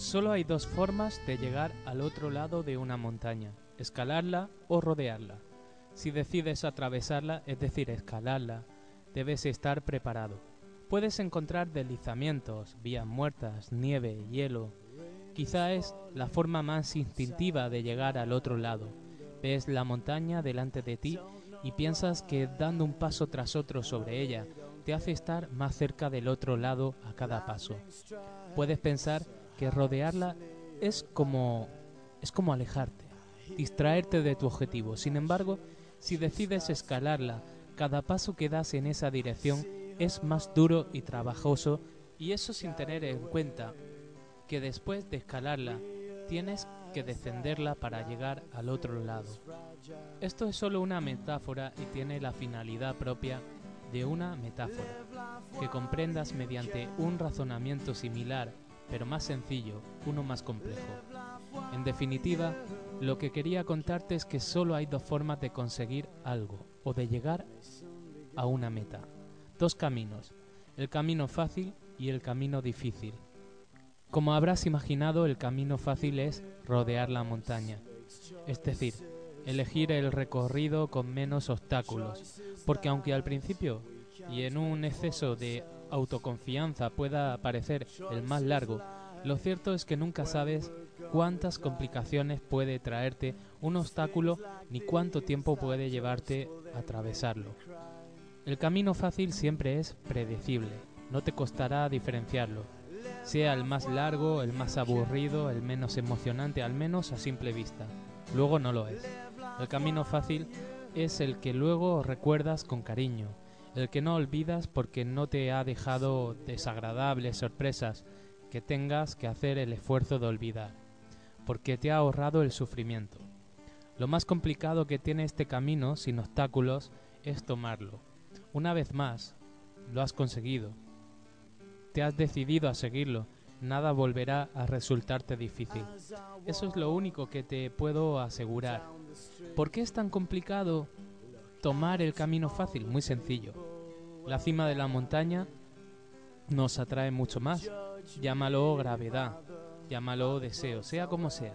Solo hay dos formas de llegar al otro lado de una montaña: escalarla o rodearla. Si decides atravesarla, es decir, escalarla, debes estar preparado. Puedes encontrar deslizamientos, vías muertas, nieve, hielo. Quizá es la forma más instintiva de llegar al otro lado. Ves la montaña delante de ti y piensas que dando un paso tras otro sobre ella te hace estar más cerca del otro lado a cada paso. Puedes pensar que rodearla es como alejarte, distraerte de tu objetivo. Sin embargo, si decides escalarla, cada paso que das en esa dirección es más duro y trabajoso, y eso sin tener en cuenta que después de escalarla tienes que descenderla para llegar al otro lado. Esto es solo una metáfora y tiene la finalidad propia de una metáfora, que comprendas mediante un razonamiento similar, pero más sencillo, uno más complejo. En definitiva, lo que quería contarte es que solo hay dos formas de conseguir algo, o de llegar a una meta. Dos caminos, el camino fácil y el camino difícil. Como habrás imaginado, el camino fácil es rodear la montaña, es decir, elegir el recorrido con menos obstáculos, porque aunque al principio y en un exceso de autoconfianza pueda parecer el más largo, lo cierto es que nunca sabes cuántas complicaciones puede traerte un obstáculo ni cuánto tiempo puede llevarte a atravesarlo. El camino fácil siempre es predecible, no te costará diferenciarlo, sea el más largo, el más aburrido, el menos emocionante, al menos a simple vista. Luego no lo es. El camino fácil es el que luego recuerdas con cariño, el que no olvidas porque no te ha dejado desagradables sorpresas que tengas que hacer el esfuerzo de olvidar, porque te ha ahorrado el sufrimiento. Lo más complicado que tiene este camino sin obstáculos es tomarlo. Una vez más, lo has conseguido. Te has decidido a seguirlo, nada volverá a resultarte difícil. Eso es lo único que te puedo asegurar. ¿Por qué es tan complicado tomar el camino fácil? Muy sencillo. La cima de la montaña nos atrae mucho más. Llámalo gravedad, llámalo deseo, sea como sea.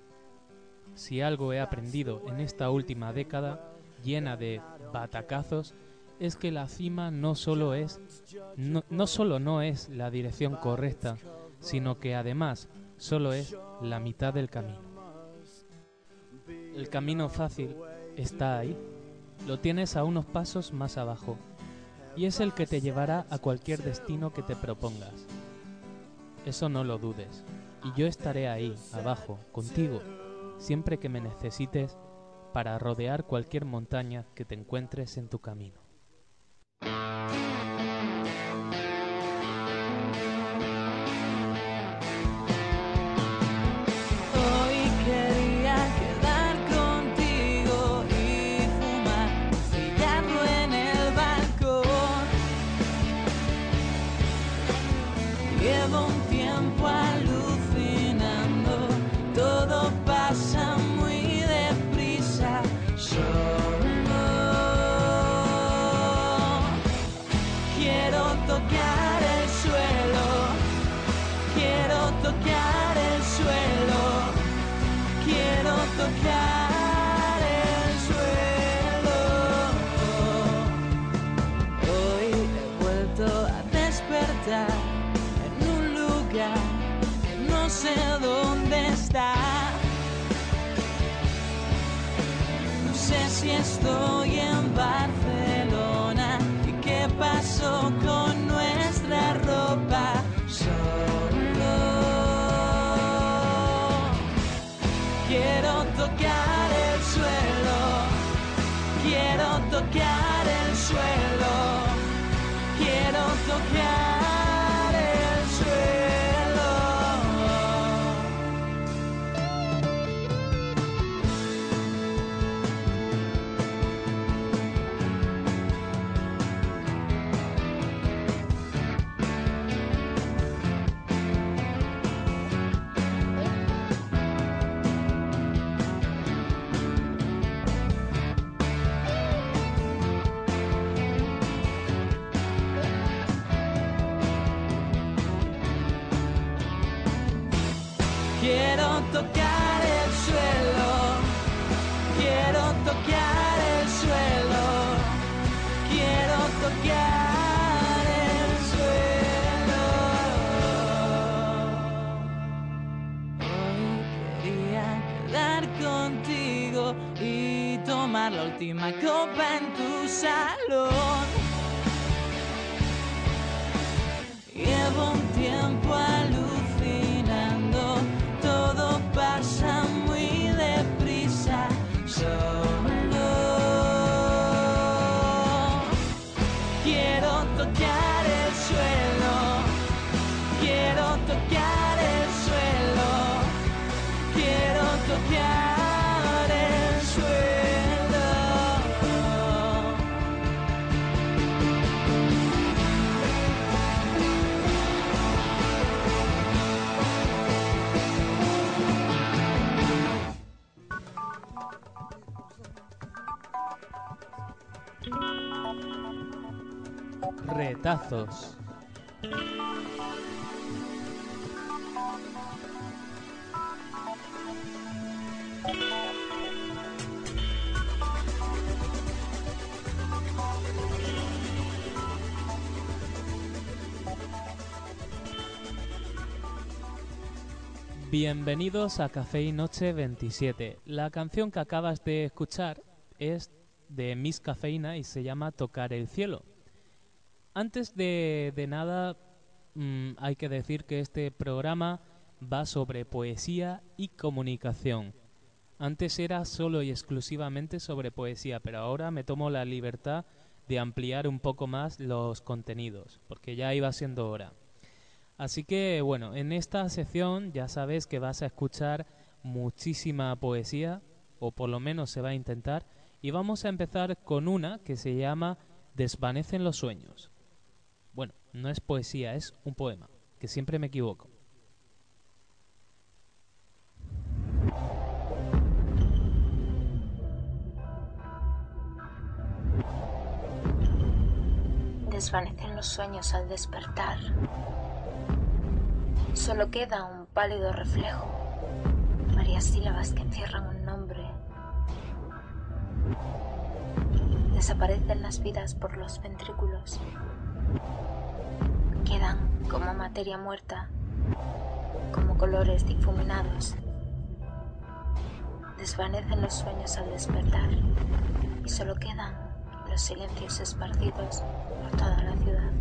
Si algo he aprendido en esta última década, llena de batacazos, es que la cima no solo no es la dirección correcta, sino que además solo es la mitad del camino. El camino fácil está ahí, lo tienes a unos pasos más abajo, y es el que te llevará a cualquier destino que te propongas. Eso no lo dudes, y yo estaré ahí, abajo, contigo, siempre que me necesites para rodear cualquier montaña que te encuentres en tu camino. Llevo un tiempo alucinando, todo pasa muy deprisa, solo quiero tocar el suelo, quiero tocar el suelo, quiero tocar el suelo. Hoy he vuelto a despertar, no sé dónde está. No sé si estoy en Barcelona y qué pasó con nuestra ropa. Solo quiero tocar el suelo, quiero tocar el suelo, quiero tocar el suelo. tocar el suelo, quiero tocar el suelo, quiero tocar el suelo. Hoy quería quedar contigo y tomar la última copa en tu salón. Llevo un tiempo alucinando, todo pasa muy deprisa, solo quiero tocar el suelo, quiero tocar el suelo, quiero tocar el suelo. Retazos. Bienvenidos a Café y Noche 27. La canción que acabas de escuchar es de Miss Cafeína y se llama Tocar el cielo. Antes de nada, hay que decir que este programa va sobre poesía y comunicación. Antes era solo y exclusivamente sobre poesía, pero ahora me tomo la libertad de ampliar un poco más los contenidos, porque ya iba siendo hora. Así que, bueno, en esta sección ya sabes que vas a escuchar muchísima poesía, o por lo menos se va a intentar, y vamos a empezar con una que se llama Desvanecen los sueños. Bueno, no es poesía, es un poema, que siempre me equivoco. Desvanecen los sueños al despertar. Solo queda un pálido reflejo, varias sílabas que encierran un nombre. Desaparecen las vidas por los ventrículos. Quedan como materia muerta, como colores difuminados. Desvanecen los sueños al despertar y solo quedan los silencios esparcidos por toda la ciudad.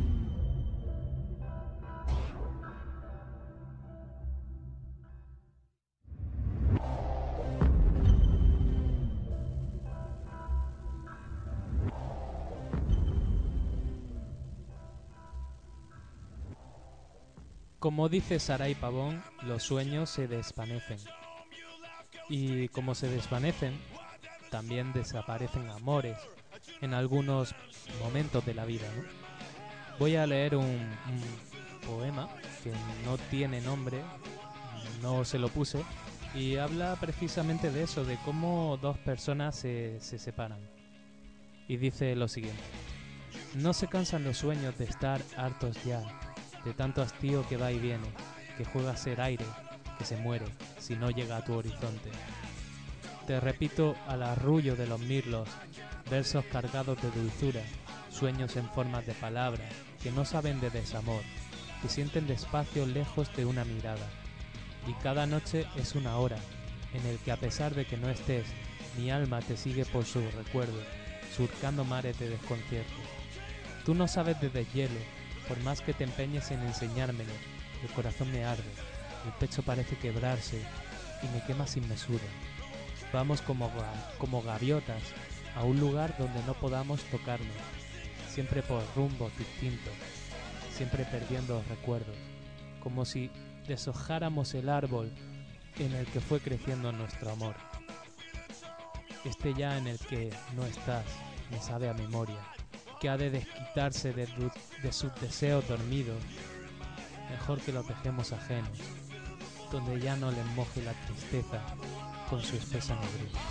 Como dice Saray Pavón, los sueños se desvanecen. Y como se desvanecen, también desaparecen amores en algunos momentos de la vida, ¿no? Voy a leer un poema que no tiene nombre, no se lo puse, y habla precisamente de eso, de cómo dos personas se separan. Y dice lo siguiente: no se cansan los sueños de estar hartos ya, de tanto hastío que va y viene, que juega a ser aire, que se muere si no llega a tu horizonte. Te repito al arrullo de los mirlos, versos cargados de dulzura, sueños en formas de palabras, que no saben de desamor, que sienten despacio lejos de una mirada. Y cada noche es una hora, en el que a pesar de que no estés, mi alma te sigue por su recuerdo, surcando mares de desconcierto. Tú no sabes de deshielo, por más que te empeñes en enseñármelo, el corazón me arde, el pecho parece quebrarse y me quema sin mesura. Vamos como gaviotas a un lugar donde no podamos tocarnos, siempre por rumbos distintos, siempre perdiendo recuerdos, como si deshojáramos el árbol en el que fue creciendo nuestro amor. Este ya en el que no estás me sabe a memoria, que ha de desquitarse de sus deseos dormidos, mejor que los dejemos ajenos, donde ya no les moje la tristeza con su espesa negrura.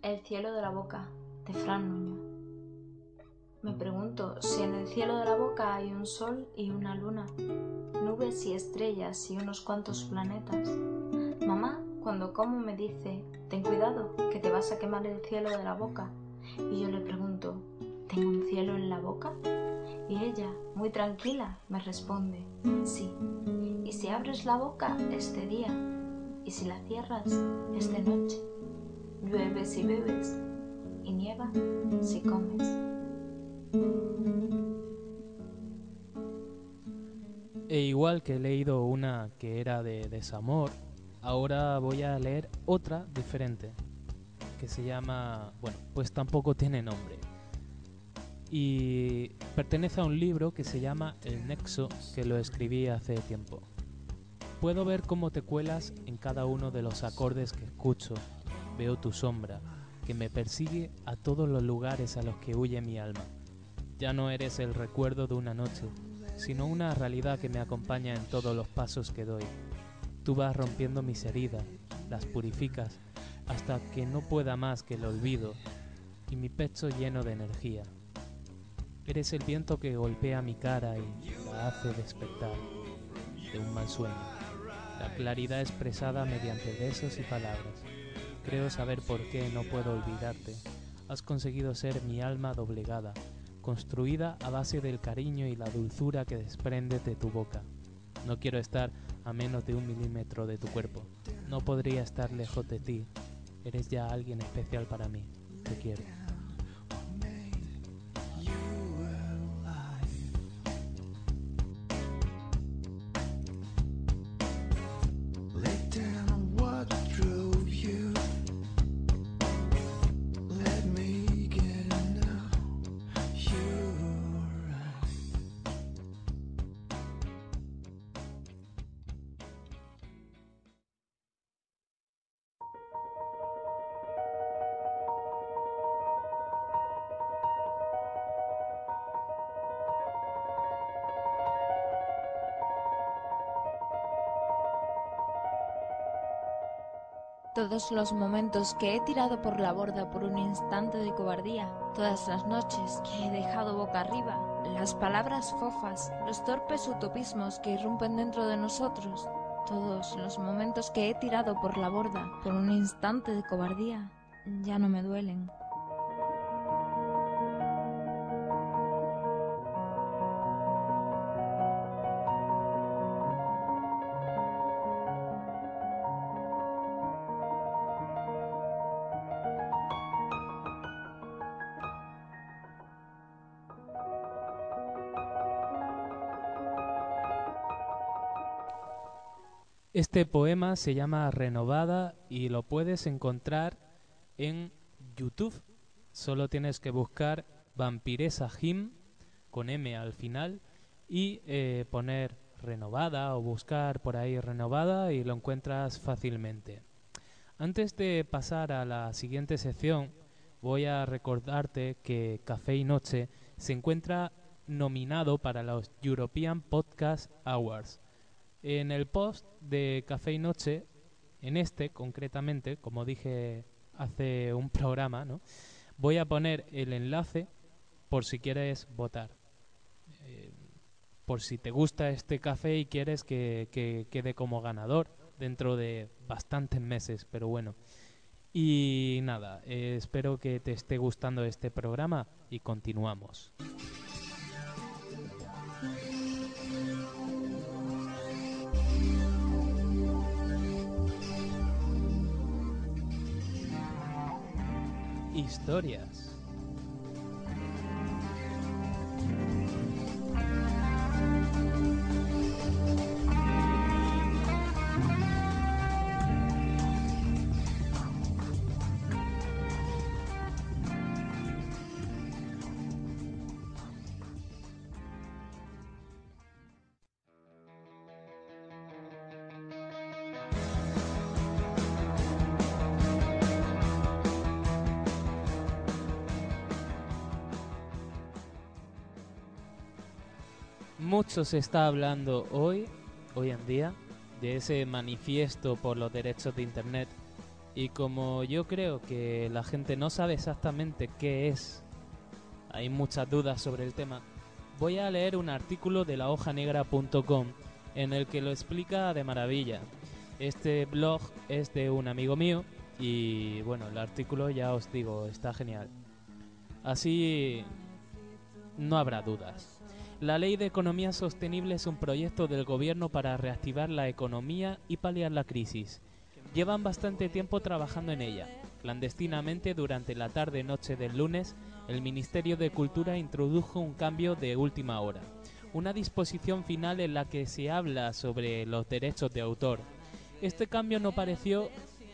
El cielo de la boca, de Fran Nuño. Me pregunto si en el cielo de la boca hay un sol y una luna, nubes y estrellas y unos cuantos planetas. Mamá, cuando como, me dice: ten cuidado, que te vas a quemar el cielo de la boca. Y yo le pregunto: ¿tengo un cielo en la boca? Y ella, muy tranquila, me responde: sí. Y si abres la boca es de día, y si la cierras es de noche. Llueve si bebes y nieva si comes. E igual que he leído una que era de desamor, ahora voy a leer otra diferente, que se llama, bueno, pues tampoco tiene nombre. Y pertenece a un libro que se llama El Nexo, que lo escribí hace tiempo. Puedo ver cómo te cuelas en cada uno de los acordes que escucho. Veo tu sombra, que me persigue a todos los lugares a los que huye mi alma. Ya no eres el recuerdo de una noche, sino una realidad que me acompaña en todos los pasos que doy. Tú vas rompiendo mis heridas, las purificas, hasta que no pueda más que el olvido, y mi pecho lleno de energía. Eres el viento que golpea mi cara y la hace despertar de un mal sueño. La claridad expresada mediante besos y palabras. Creo saber por qué no puedo olvidarte. Has conseguido ser mi alma doblegada, construida a base del cariño y la dulzura que desprende de tu boca. No quiero estar a menos de 1 milímetro de tu cuerpo. No podría estar lejos de ti. Eres ya alguien especial para mí. Te quiero. Todos los momentos que he tirado por la borda por un instante de cobardía, todas las noches que he dejado boca arriba, las palabras fofas, los torpes utopismos que irrumpen dentro de nosotros, todos los momentos que he tirado por la borda por un instante de cobardía, ya no me duelen. Este poema se llama Renovada y lo puedes encontrar en YouTube. Solo tienes que buscar Vampiresa Hymn con M al final y poner Renovada o buscar por ahí Renovada y lo encuentras fácilmente. Antes de pasar a la siguiente sección, voy a recordarte que Café y Noche se encuentra nominado para los European Podcast Awards. En el post de Café y Noche, en este concretamente, como dije hace un programa, ¿no?, voy a poner el enlace por si quieres votar. Por si te gusta este café y quieres que quede como ganador dentro de bastantes meses, pero bueno. Y nada, espero que te esté gustando este programa y continuamos. Historias. Mucho se está hablando hoy en día, de ese manifiesto por los derechos de Internet Y como yo creo que la gente no sabe exactamente qué es, hay muchas dudas sobre el tema, voy a leer un artículo de lahojanegra.com en el que lo explica de maravilla. Este blog es de un amigo mío y bueno, el artículo ya os digo, está genial. Así no habrá dudas. La Ley de Economía Sostenible es un proyecto del gobierno para reactivar la economía y paliar la crisis. Llevan bastante tiempo trabajando en ella. Clandestinamente, durante la tarde-noche del lunes, el Ministerio de Cultura introdujo un cambio de última hora. Una disposición final en la que se habla sobre los derechos de autor. Este cambio no apareció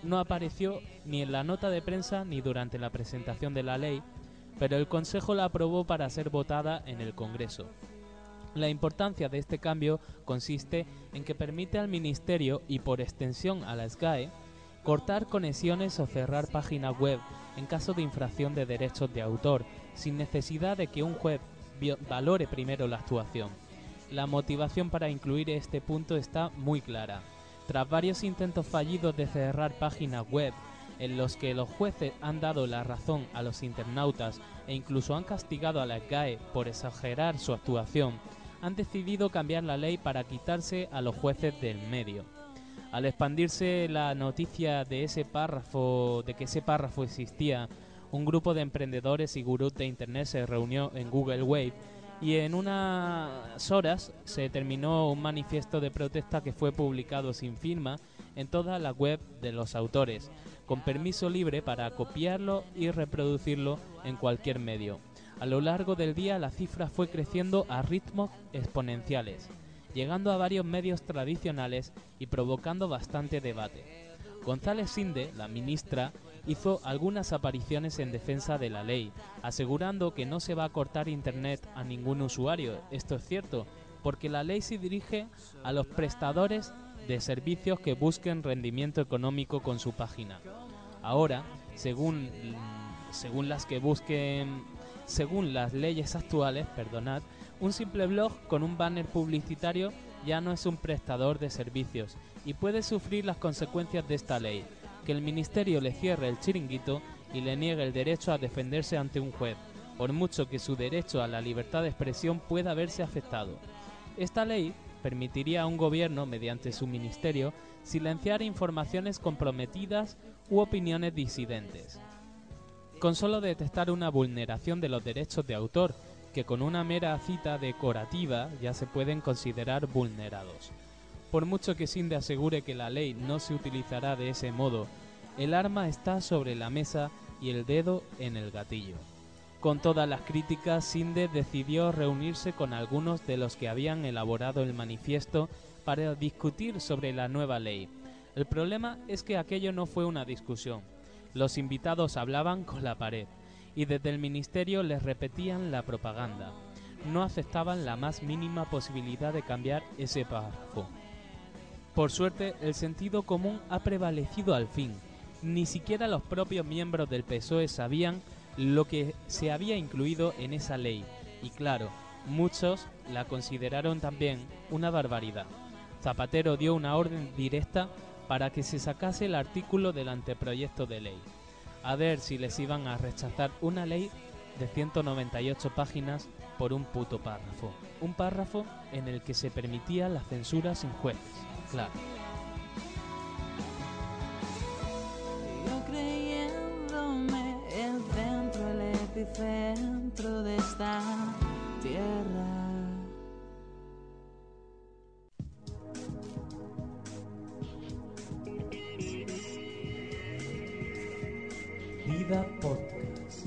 ni en la nota de prensa ni durante la presentación de la ley, pero el Consejo la aprobó para ser votada en el Congreso. La importancia de este cambio consiste en que permite al Ministerio y por extensión a la SGAE cortar conexiones o cerrar páginas web en caso de infracción de derechos de autor, sin necesidad de que un juez valore primero la actuación. La motivación para incluir este punto está muy clara. Tras varios intentos fallidos de cerrar páginas web en los que los jueces han dado la razón a los internautas e incluso han castigado a la SGAE por exagerar su actuación, han decidido cambiar la ley para quitarse a los jueces del medio. Al expandirse la noticia de que ese párrafo existía, un grupo de emprendedores y gurús de internet se reunió en Google Wave y en unas horas se terminó un manifiesto de protesta que fue publicado sin firma en toda la web de los autores, con permiso libre para copiarlo y reproducirlo en cualquier medio. A lo largo del día la cifra fue creciendo a ritmos exponenciales, llegando a varios medios tradicionales y provocando bastante debate. González Sinde, la ministra, hizo algunas apariciones en defensa de la ley, asegurando que no se va a cortar internet a ningún usuario. Esto es cierto, porque la ley se dirige a los prestadores de servicios que busquen rendimiento económico con su página. Ahora, según las leyes actuales, un simple blog con un banner publicitario ya no es un prestador de servicios y puede sufrir las consecuencias de esta ley, que el ministerio le cierre el chiringuito y le niegue el derecho a defenderse ante un juez, por mucho que su derecho a la libertad de expresión pueda verse afectado. Esta ley permitiría a un gobierno, mediante su ministerio, silenciar informaciones comprometidas u opiniones disidentes, con solo detectar una vulneración de los derechos de autor, que con una mera cita decorativa ya se pueden considerar vulnerados. Por mucho que Sinde asegure que la ley no se utilizará de ese modo, el arma está sobre la mesa y el dedo en el gatillo. Con todas las críticas, Sinde decidió reunirse con algunos de los que habían elaborado el manifiesto para discutir sobre la nueva ley. El problema es que aquello no fue una discusión. Los invitados hablaban con la pared y desde el ministerio les repetían la propaganda. No aceptaban la más mínima posibilidad de cambiar ese párrafo. Por suerte, el sentido común ha prevalecido al fin. Ni siquiera los propios miembros del PSOE sabían lo que se había incluido en esa ley. Y claro, muchos la consideraron también una barbaridad. Zapatero dio una orden directa para que se sacase el artículo del anteproyecto de ley. A ver si les iban a rechazar una ley de 198 páginas por un puto párrafo. Un párrafo en el que se permitía la censura sin jueces. Claro. Yo creyéndome el centro, el epicentro de esta tierra. Vida Podcast.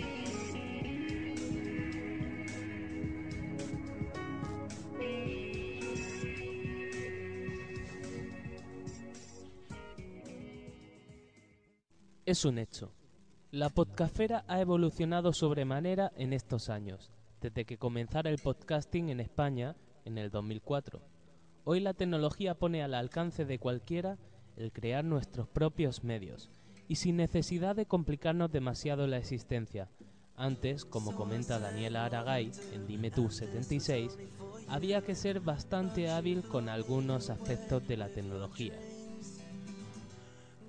Es un hecho. La podcastfera ha evolucionado sobremanera en estos años, desde que comenzara el podcasting en España en el 2004. Hoy la tecnología pone al alcance de cualquiera el crear nuestros propios medios, y sin necesidad de complicarnos demasiado la existencia. Antes, como comenta Daniela Aragay en Dime Tú 76, había que ser bastante hábil con algunos aspectos de la tecnología.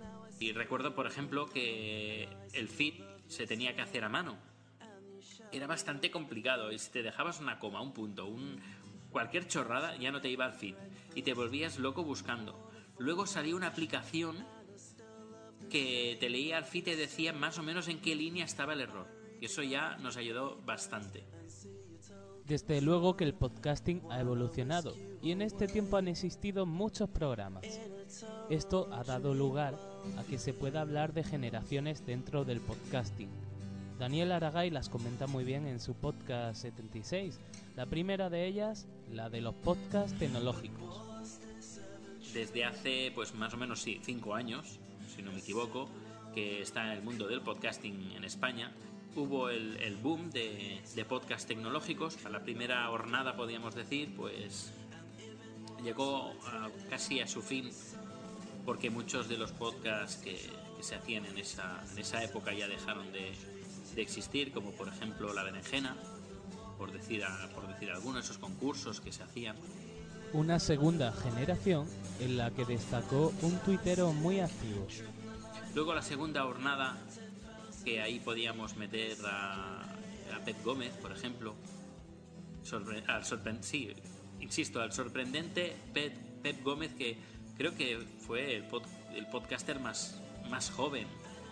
Y recuerdo, por ejemplo, que el feed se tenía que hacer a mano. Era bastante complicado y si te dejabas una coma, un punto, cualquier chorrada ya no te iba al feed y te volvías loco buscando. Luego salió una aplicación que te leía el feed y te decía más o menos en qué línea estaba el error. Y eso ya nos ayudó bastante. Desde luego que el podcasting ha evolucionado y en este tiempo han existido muchos programas. Esto ha dado lugar a que se pueda hablar de generaciones dentro del podcasting. Daniel Aragay las comenta muy bien en su podcast 76. La primera de ellas, la de los podcasts tecnológicos. Desde hace pues más o menos 5 años, si no me equivoco, que está en el mundo del podcasting en España, hubo el boom de podcasts tecnológicos. A la primera hornada, podríamos decir, pues llegó casi a su fin, porque muchos de los podcasts que se hacían en esa época ya dejaron de existir, como por ejemplo La Berenjena, por decir algunos de esos concursos que se hacían. Una segunda generación en la que destacó un tuitero muy activo. Luego la segunda hornada, que ahí podíamos meter a Pep Gómez, por ejemplo, al sorprendente Pep Gómez, que creo que fue el podcaster más joven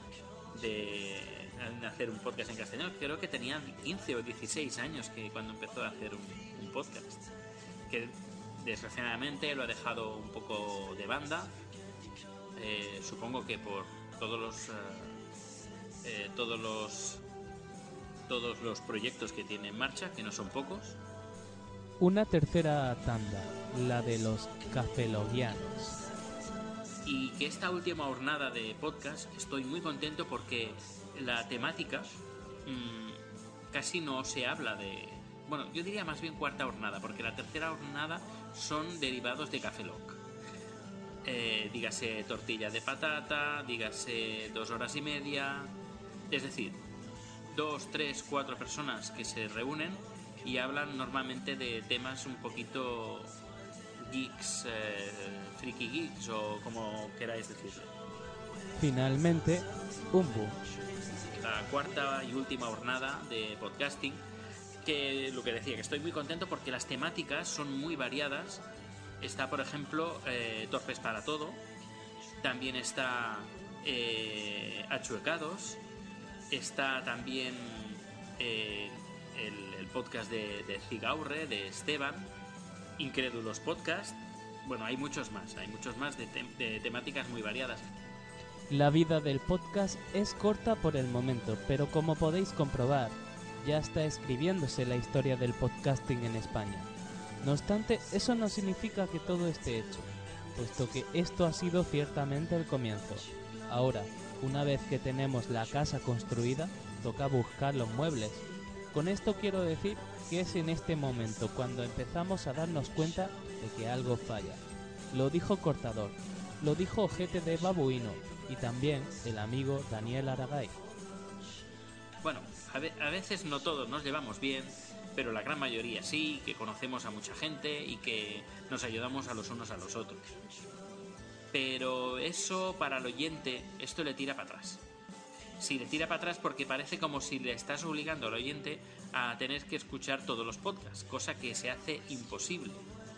en hacer un podcast en castellano. Creo que tenía 15 o 16 años cuando empezó a hacer un podcast, que desgraciadamente lo ha dejado un poco de banda, supongo que por todos los proyectos que tiene en marcha, que no son pocos. Una tercera tanda, la de los cafeloguianos. Y que esta última jornada de podcast estoy muy contento porque la temática casi no se habla de... Bueno, yo diría más bien cuarta jornada, porque la tercera jornada son derivados de Café Lock. Dígase tortilla de patata, dígase 2 horas y media... Es decir, 2, 3, 4 personas que se reúnen y hablan normalmente de temas un poquito geeks, freaky geeks o como queráis decirlo. Finalmente, un boom. La cuarta y última jornada de podcasting, que lo que decía, que estoy muy contento porque las temáticas son muy variadas. Está, por ejemplo, Torpes para Todo. También está Achuecados. Está también el podcast de Cigaurre, de Esteban. Incrédulos Podcast. Bueno, hay muchos más de temáticas muy variadas. La vida del podcast es corta por el momento, pero como podéis comprobar, ya está escribiéndose la historia del podcasting en España. No obstante, eso no significa que todo esté hecho, puesto que esto ha sido ciertamente el comienzo. Ahora, una vez que tenemos la casa construida, toca buscar los muebles. Con esto quiero decir que es en este momento cuando empezamos a darnos cuenta de que algo falla. Lo dijo Cortador, lo dijo Ojete de Babuino y también el amigo Daniel Aragay. Bueno, a veces no todos nos llevamos bien, pero la gran mayoría sí, que conocemos a mucha gente y que nos ayudamos a los unos a los otros. Pero eso para el oyente, esto le tira para atrás. Sí, le tira para atrás porque parece como si le estás obligando al oyente a tener que escuchar todos los podcasts, cosa que se hace imposible.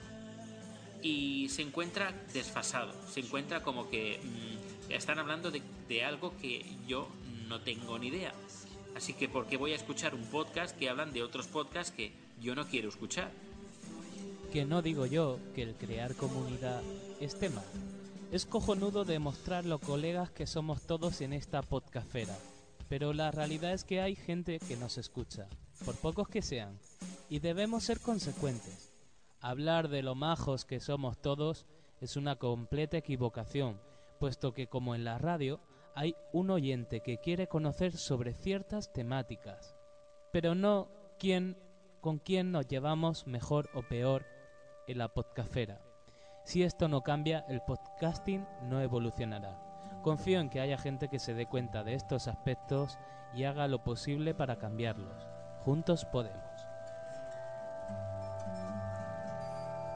Y se encuentra desfasado, se encuentra como que están hablando de algo que yo no tengo ni idea. Así que ¿por qué voy a escuchar un podcast que hablan de otros podcasts que yo no quiero escuchar? Que no digo yo que el crear comunidad esté mal. Es cojonudo demostrar los colegas que somos todos en esta podcastfera, pero la realidad es que hay gente que nos escucha, por pocos que sean, y debemos ser consecuentes. Hablar de lo majos que somos todos es una completa equivocación, puesto que como en la radio hay un oyente que quiere conocer sobre ciertas temáticas, pero no con quién nos llevamos mejor o peor en la podcastfera. Si esto no cambia, el podcasting no evolucionará. Confío en que haya gente que se dé cuenta de estos aspectos y haga lo posible para cambiarlos. Juntos podemos.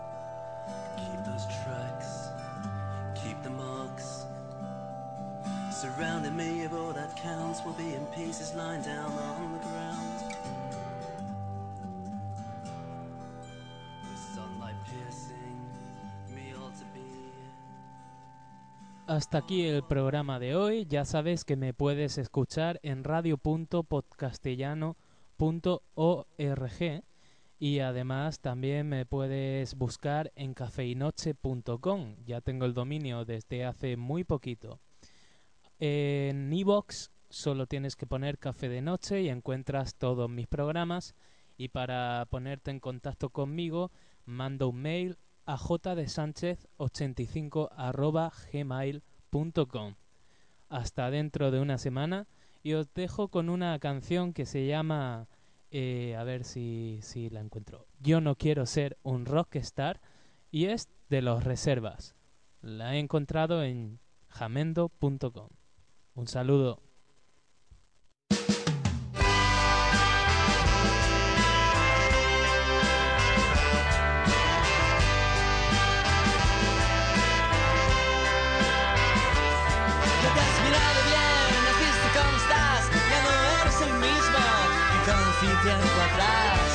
Keep those trucks, keep the mugs, surrounding me, if all that counts, will be in pieces lying down on the ground. With sunlight piercing me all to be. Hasta aquí el programa de hoy. Ya sabes que me puedes escuchar en radio.podcastellano.org y además también me puedes buscar en cafeinoche.com. Ya tengo el dominio desde hace muy poquito. En iVoox solo tienes que poner Café de Noche y encuentras todos mis programas, y para ponerte en contacto conmigo manda un mail a jdsanchez85@gmail.com. Hasta dentro de una semana, y os dejo con una canción que se llama, a ver si la encuentro, Yo no quiero ser un rockstar, y es de Los Reservas. La he encontrado en jamendo.com. Un saludo. Tiempo atrás.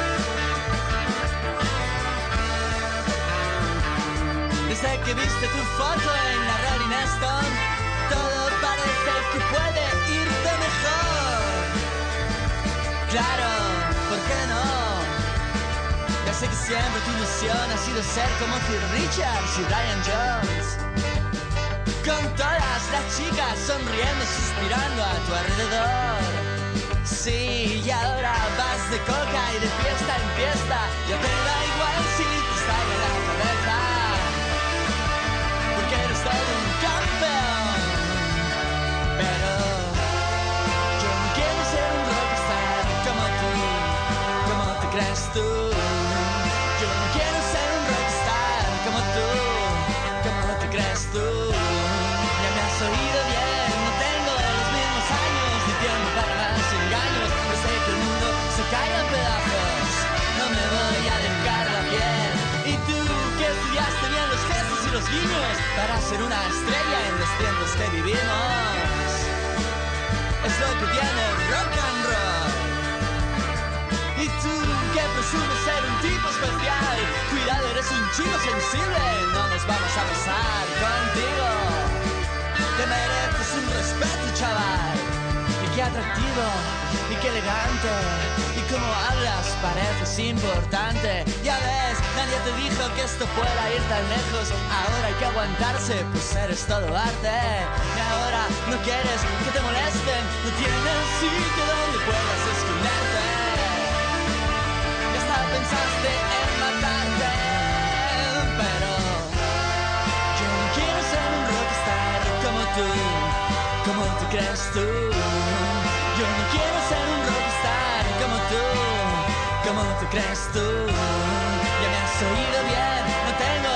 Desde que viste tu foto en la Rolling Stone, todo parece que puede irte mejor. Claro, ¿por qué no? Ya sé que siempre tu ilusión ha sido ser como Keith Richards y Brian Jones, con todas las chicas sonriendo y suspirando a tu alrededor. Sí, y ahora vas de coca y de fiesta en fiesta. Ya te da igual si te estalla la cabeza, porque eres todo un campeón. Pero yo no quiero ser un rockstar como tú, como te crees tú. Yo no quiero ser un rockstar como tú, como te crees tú. Ya me has oído bien, no tengo los mismos años ni tiempo para más engaños. Desde que el mundo se caiga en pedazos, no me voy a dejar la piel. Y tú, que estudiaste bien los gestos y los guiños para ser una estrella en los tiempos que vivimos, es lo que tiene el rock and roll. Y tú, que presumes ser un tipo especial, cuidado, eres un chico sensible, no nos vamos a besar contigo. Te mereces un respeto, chaval. Y qué atractivo, y qué elegante, y cómo hablas pareces importante. Ya ves, nadie te dijo que esto fuera a ir tan lejos. Ahora hay que aguantarse, pues eres todo arte. Y ahora no quieres que te molesten, no tienes sitio donde puedas esconderte. Ya hasta pensaste en matarte, pero yo no quiero ser un rockstar como tú, como te crees tú. Yo no quiero ser un rockstar como tú, como te crees tú. Ya me has oído bien, no tengo